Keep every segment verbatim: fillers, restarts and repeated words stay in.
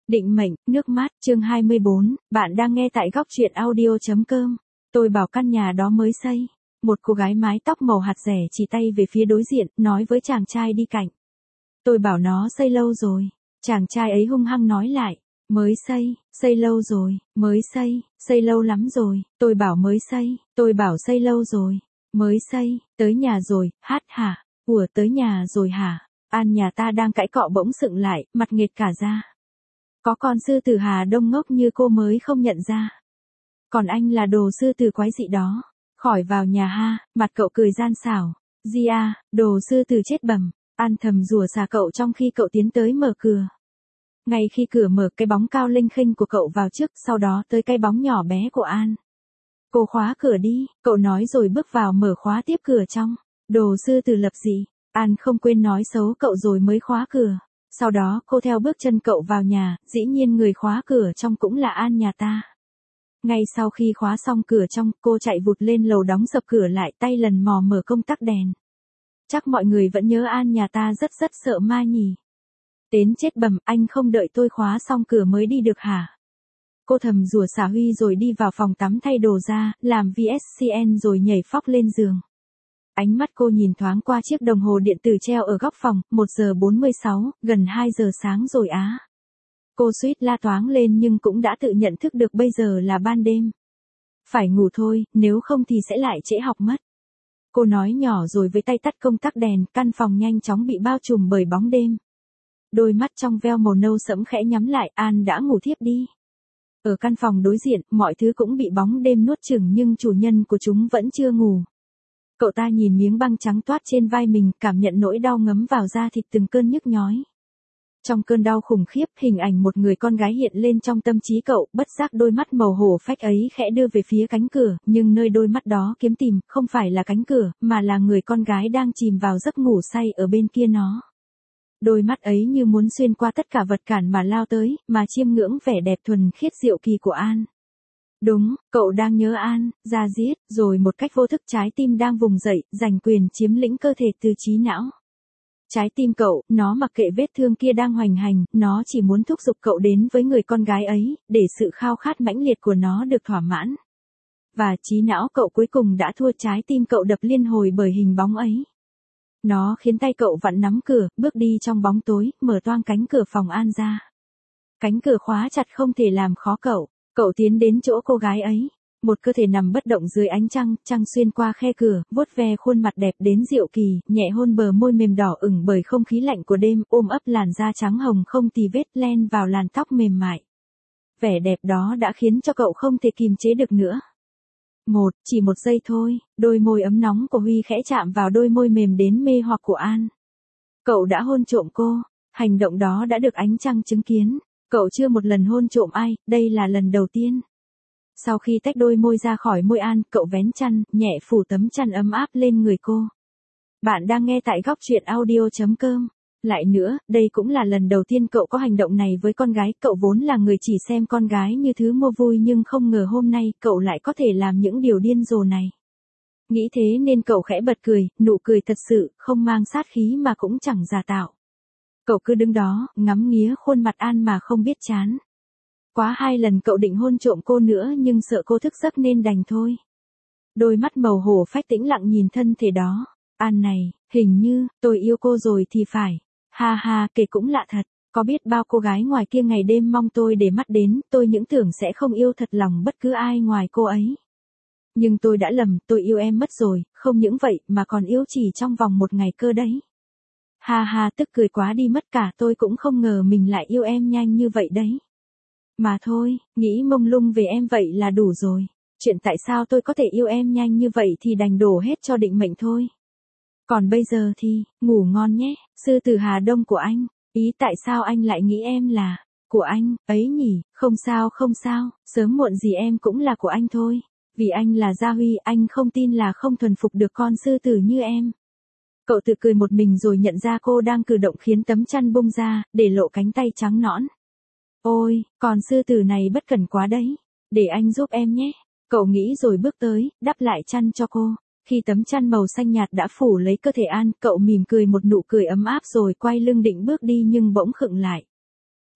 Định mệnh, nước mắt, chương hai mươi bốn, bạn đang nghe tại góc truyện audio.com. Tôi bảo căn nhà đó mới xây. Một cô gái mái tóc màu hạt rẻ chỉ tay về phía đối diện, nói với chàng trai đi cạnh. Tôi bảo nó xây lâu rồi. Chàng trai ấy hung hăng nói lại. Mới xây, xây lâu rồi, mới xây, xây lâu lắm rồi. Tôi bảo mới xây, tôi bảo xây lâu rồi, mới xây, tới nhà rồi, hát hả, ủa tới nhà rồi hả. An nhà ta đang cãi cọ bỗng sựng lại, mặt nghệt cả ra. Có con sư tử Hà Đông ngốc như cô mới không nhận ra. Còn anh là đồ sư tử quái dị đó. Khỏi vào nhà ha, mặt cậu cười gian xảo. Di à, đồ sư tử chết bầm. An thầm rủa xả cậu trong khi cậu tiến tới mở cửa. Ngay khi cửa mở, cái bóng cao lênh khênh của cậu vào trước, sau đó tới cái bóng nhỏ bé của An. Cô khóa cửa đi, cậu nói rồi bước vào mở khóa tiếp cửa trong. Đồ sư tử lập dị. An không quên nói xấu cậu rồi mới khóa cửa. Sau đó cô theo bước chân cậu vào nhà, dĩ nhiên người khóa cửa trong cũng là An nhà ta. Ngay sau khi khóa xong cửa trong, cô chạy vụt lên lầu đóng sập cửa lại, tay lần mò mở công tắc đèn. Chắc mọi người vẫn nhớ An nhà ta rất rất sợ ma nhỉ. Đến chết bầm, anh không đợi tôi khóa xong cửa mới đi được hả? Cô thầm rủa xả Huy rồi đi vào phòng tắm thay đồ ra, làm vê ét xê en rồi nhảy phóc lên giường. Ánh mắt cô nhìn thoáng qua chiếc đồng hồ điện tử treo ở góc phòng, một giờ bốn mươi sáu, gần hai giờ sáng rồi á. Cô suýt la toáng lên nhưng cũng đã tự nhận thức được bây giờ là ban đêm. Phải ngủ thôi, nếu không thì sẽ lại trễ học mất. Cô nói nhỏ rồi với tay tắt công tắc đèn, căn phòng nhanh chóng bị bao trùm bởi bóng đêm. Đôi mắt trong veo màu nâu sẫm khẽ nhắm lại, An đã ngủ thiếp đi. Ở căn phòng đối diện, mọi thứ cũng bị bóng đêm nuốt chửng nhưng chủ nhân của chúng vẫn chưa ngủ. Cậu ta nhìn miếng băng trắng toát trên vai mình, cảm nhận nỗi đau ngấm vào da thịt từng cơn nhức nhói. Trong cơn đau khủng khiếp, hình ảnh một người con gái hiện lên trong tâm trí cậu, bất giác đôi mắt màu hổ phách ấy khẽ đưa về phía cánh cửa, nhưng nơi đôi mắt đó kiếm tìm, không phải là cánh cửa, mà là người con gái đang chìm vào giấc ngủ say ở bên kia nó. Đôi mắt ấy như muốn xuyên qua tất cả vật cản mà lao tới, mà chiêm ngưỡng vẻ đẹp thuần khiết diệu kỳ của An. Đúng, cậu đang nhớ An, ra giết, rồi một cách vô thức trái tim đang vùng dậy, giành quyền chiếm lĩnh cơ thể từ trí não. Trái tim cậu, nó mặc kệ vết thương kia đang hoành hành, nó chỉ muốn thúc giục cậu đến với người con gái ấy, để sự khao khát mãnh liệt của nó được thỏa mãn. Và trí não cậu cuối cùng đã thua, trái tim cậu đập liên hồi bởi hình bóng ấy. Nó khiến tay cậu vặn nắm cửa, bước đi trong bóng tối, mở toang cánh cửa phòng An ra. Cánh cửa khóa chặt không thể làm khó cậu. Cậu tiến đến chỗ cô gái ấy. Một cơ thể nằm bất động dưới ánh trăng, trăng xuyên qua khe cửa, vuốt ve khuôn mặt đẹp đến diệu kỳ, nhẹ hôn bờ môi mềm đỏ ửng bởi không khí lạnh của đêm, ôm ấp làn da trắng hồng không tì vết len vào làn tóc mềm mại. Vẻ đẹp đó đã khiến cho cậu không thể kìm chế được nữa. Một, chỉ một giây thôi, đôi môi ấm nóng của Huy khẽ chạm vào đôi môi mềm đến mê hoặc của An. Cậu đã hôn trộm cô, hành động đó đã được ánh trăng chứng kiến. Cậu chưa một lần hôn trộm ai, đây là lần đầu tiên. Sau khi tách đôi môi ra khỏi môi An, cậu vén chăn, nhẹ phủ tấm chăn ấm áp lên người cô. Bạn đang nghe tại góc truyện audio.com. Lại nữa, đây cũng là lần đầu tiên cậu có hành động này với con gái. Cậu vốn là người chỉ xem con gái như thứ mua vui nhưng không ngờ hôm nay cậu lại có thể làm những điều điên rồ này. Nghĩ thế nên cậu khẽ bật cười, nụ cười thật sự, không mang sát khí mà cũng chẳng giả tạo. Cậu cứ đứng đó, ngắm nghía khuôn mặt An mà không biết chán. Quá hai lần cậu định hôn trộm cô nữa nhưng sợ cô thức giấc nên đành thôi. Đôi mắt màu hổ phách tĩnh lặng nhìn thân thể đó. An này, hình như, tôi yêu cô rồi thì phải. Ha ha, kể cũng lạ thật. Có biết bao cô gái ngoài kia ngày đêm mong tôi để mắt đến, tôi những tưởng sẽ không yêu thật lòng bất cứ ai ngoài cô ấy. Nhưng tôi đã lầm, tôi yêu em mất rồi, không những vậy mà còn yêu chỉ trong vòng một ngày cơ đấy. Ha ha, tức cười quá đi mất cả, tôi cũng không ngờ mình lại yêu em nhanh như vậy đấy. Mà thôi, nghĩ mông lung về em vậy là đủ rồi. Chuyện tại sao tôi có thể yêu em nhanh như vậy thì đành đổ hết cho định mệnh thôi. Còn bây giờ thì, ngủ ngon nhé, sư tử Hà Đông của anh. Ý tại sao anh lại nghĩ em là của anh, ấy nhỉ, không sao không sao, sớm muộn gì em cũng là của anh thôi. Vì anh là Gia Huy, anh không tin là không thuần phục được con sư tử như em. Cậu tự cười một mình rồi nhận ra cô đang cử động khiến tấm chăn bung ra, để lộ cánh tay trắng nõn. Ôi, con sư tử này bất cẩn quá đấy. Để anh giúp em nhé. Cậu nghĩ rồi bước tới, đắp lại chăn cho cô. Khi tấm chăn màu xanh nhạt đã phủ lấy cơ thể An, cậu mỉm cười một nụ cười ấm áp rồi quay lưng định bước đi nhưng bỗng khựng lại.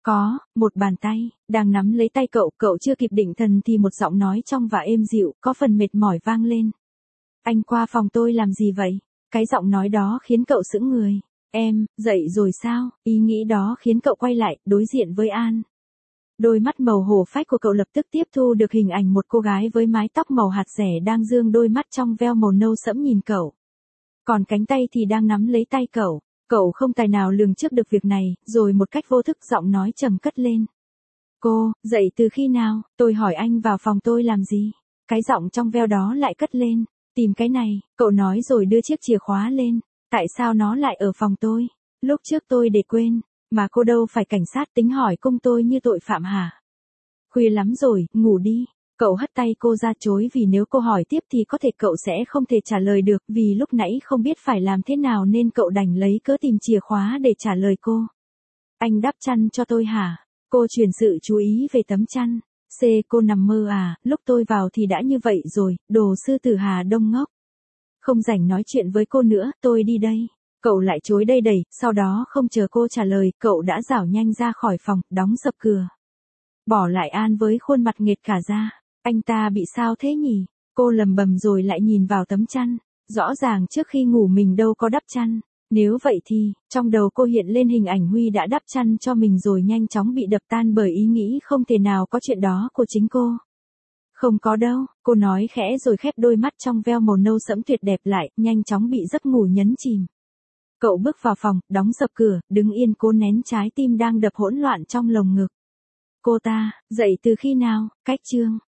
Có, một bàn tay, đang nắm lấy tay cậu, cậu chưa kịp định thần thì một giọng nói trong và êm dịu, có phần mệt mỏi vang lên. Anh qua phòng tôi làm gì vậy? Cái giọng nói đó khiến cậu sững người. Em, dậy rồi sao? Ý nghĩ đó khiến cậu quay lại, đối diện với An. Đôi mắt màu hổ phách của cậu lập tức tiếp thu được hình ảnh một cô gái với mái tóc màu hạt dẻ đang dương đôi mắt trong veo màu nâu sẫm nhìn cậu. Còn cánh tay thì đang nắm lấy tay cậu. Cậu không tài nào lường trước được việc này, rồi một cách vô thức giọng nói trầm cất lên. Cô, dậy từ khi nào? Tôi hỏi anh vào phòng tôi làm gì? Cái giọng trong veo đó lại cất lên. Tìm cái này, cậu nói rồi đưa chiếc chìa khóa lên. Tại sao nó lại ở phòng tôi? Lúc trước tôi để quên, mà cô đâu phải cảnh sát tính hỏi cung tôi như tội phạm hả? Khuya lắm rồi, ngủ đi. Cậu hất tay cô ra chối vì nếu cô hỏi tiếp thì có thể cậu sẽ không thể trả lời được vì lúc nãy không biết phải làm thế nào nên cậu đành lấy cớ tìm chìa khóa để trả lời cô. Anh đắp chăn cho tôi hả? Cô chuyển sự chú ý về tấm chăn. C. Cô nằm mơ à, lúc tôi vào thì đã như vậy rồi, đồ sư tử Hà Đông ngốc. Không rảnh nói chuyện với cô nữa, tôi đi đây. Cậu lại chối đây đầy, sau đó không chờ cô trả lời, cậu đã rảo nhanh ra khỏi phòng, đóng sập cửa. Bỏ lại An với khuôn mặt nghệt cả ra. Anh ta bị sao thế nhỉ? Cô lầm bầm rồi lại nhìn vào tấm chăn. Rõ ràng trước khi ngủ mình đâu có đắp chăn. Nếu vậy thì, trong đầu cô hiện lên hình ảnh Huy đã đắp chăn cho mình rồi nhanh chóng bị đập tan bởi ý nghĩ không thể nào có chuyện đó của chính cô. Không có đâu, cô nói khẽ rồi khép đôi mắt trong veo màu nâu sẫm tuyệt đẹp lại, nhanh chóng bị giấc ngủ nhấn chìm. Cậu bước vào phòng, đóng sập cửa, đứng yên cố nén trái tim đang đập hỗn loạn trong lồng ngực. Cô ta, dậy từ khi nào? Cách chương